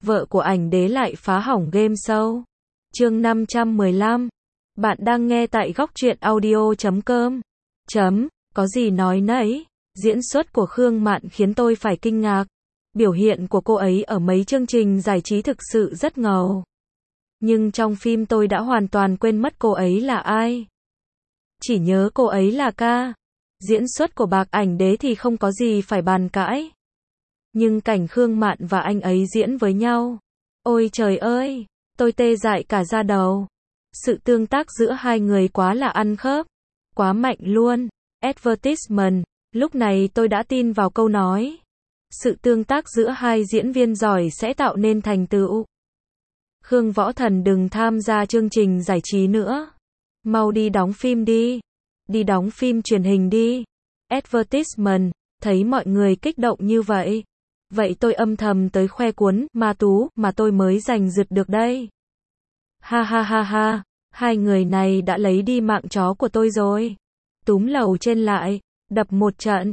vợ của ảnh đế lại phá hỏng game show. Chương 515. Bạn đang nghe tại góc truyện audio.com. Có gì nói nấy. Diễn xuất của Khương Mạn khiến tôi phải kinh ngạc. Biểu hiện của cô ấy ở mấy chương trình giải trí thực sự rất ngầu. Nhưng trong phim tôi đã hoàn toàn quên mất cô ấy là ai. Chỉ nhớ cô ấy là ca. Diễn xuất của bạc ảnh đế thì không có gì phải bàn cãi. Nhưng cảnh Khương Mạn và anh ấy diễn với nhau. Ôi trời ơi, tôi tê dại cả da đầu. Sự tương tác giữa hai người quá là ăn khớp. Quá mạnh luôn. Advertisement. Lúc này tôi đã tin vào câu nói. Sự tương tác giữa hai diễn viên giỏi sẽ tạo nên thành tựu. Khương Võ Thần đừng tham gia chương trình giải trí nữa. Mau đi đóng phim đi. Đi đóng phim truyền hình đi. Advertisement. Thấy mọi người kích động như vậy. Vậy tôi âm thầm tới khoe cuốn ma tú mà tôi mới giành giật được đây. Ha ha ha ha. Hai người này đã lấy đi mạng chó của tôi rồi. Túm lầu trên lại. Đập một trận.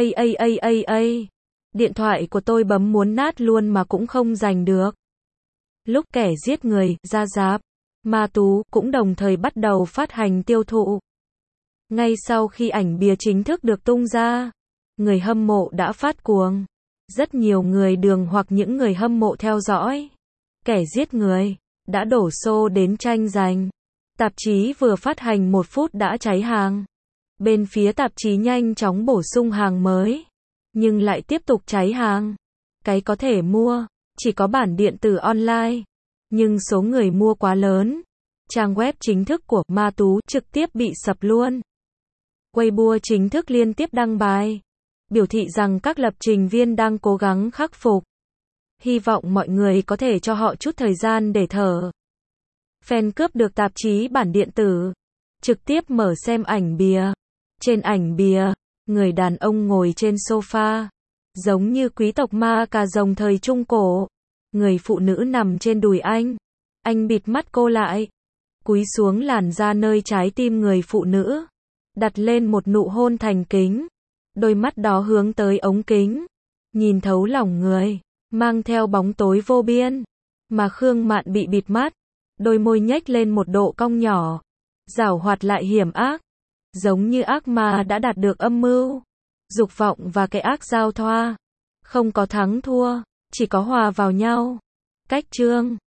Điện thoại của tôi bấm muốn nát luôn mà cũng không giành được. Lúc kẻ giết người ra rạp, ma tú cũng đồng thời bắt đầu phát hành tiêu thụ. Ngay sau khi ảnh bìa chính thức được tung ra, người hâm mộ đã phát cuồng. Rất nhiều người đường hoặc những người hâm mộ theo dõi kẻ giết người đã đổ xô đến tranh giành. Tạp chí vừa phát hành 1 phút đã cháy hàng. Bên phía tạp chí nhanh chóng bổ sung hàng mới, nhưng lại tiếp tục cháy hàng. Cái có thể mua chỉ có bản điện tử online, nhưng số người mua quá lớn. Trang web chính thức của ma tú trực tiếp bị sập luôn. Weibo chính thức liên tiếp đăng bài, biểu thị rằng các lập trình viên đang cố gắng khắc phục. Hy vọng mọi người có thể cho họ chút thời gian để thở. Fan cướp được tạp chí bản điện tử, trực tiếp mở xem ảnh bìa. Trên ảnh bìa, người đàn ông ngồi trên sofa, giống như quý tộc ma cà rồng thời Trung Cổ. Người phụ nữ nằm trên đùi anh bịt mắt cô lại, cúi xuống làn da nơi trái tim người phụ nữ, đặt lên một nụ hôn thành kính. Đôi mắt đó hướng tới ống kính, nhìn thấu lòng người, mang theo bóng tối vô biên. Mà Khương Mạn bị bịt mắt, đôi môi nhếch lên một độ cong nhỏ, giảo hoạt lại hiểm ác, giống như ác ma đã đạt được âm mưu. Dục vọng và cái ác giao thoa, không có thắng thua, chỉ có hòa vào nhau. Cách chương